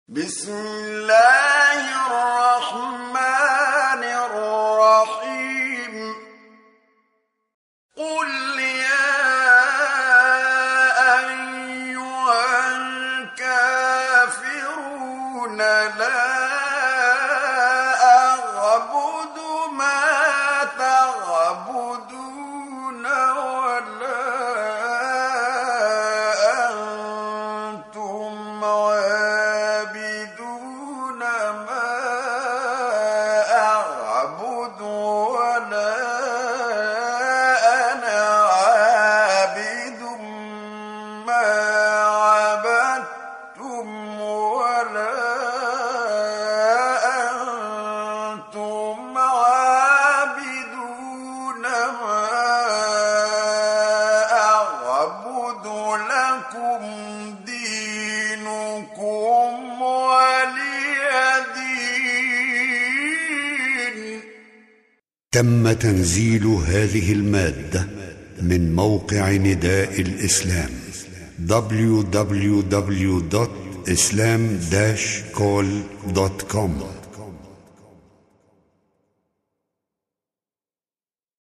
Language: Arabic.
بسم الله الرحمن الرحيم قل يا أيها الكافرون لا أعبد ما تعبدون ولا أنتم عابدون ما أعبد ولا أنا عابد ما عبدتم ولا أنتم عابدون ما أعبد لكم دينكم ولي دين. تم تنزيل هذه المادة من موقع نداء الإسلام www.islam-call.com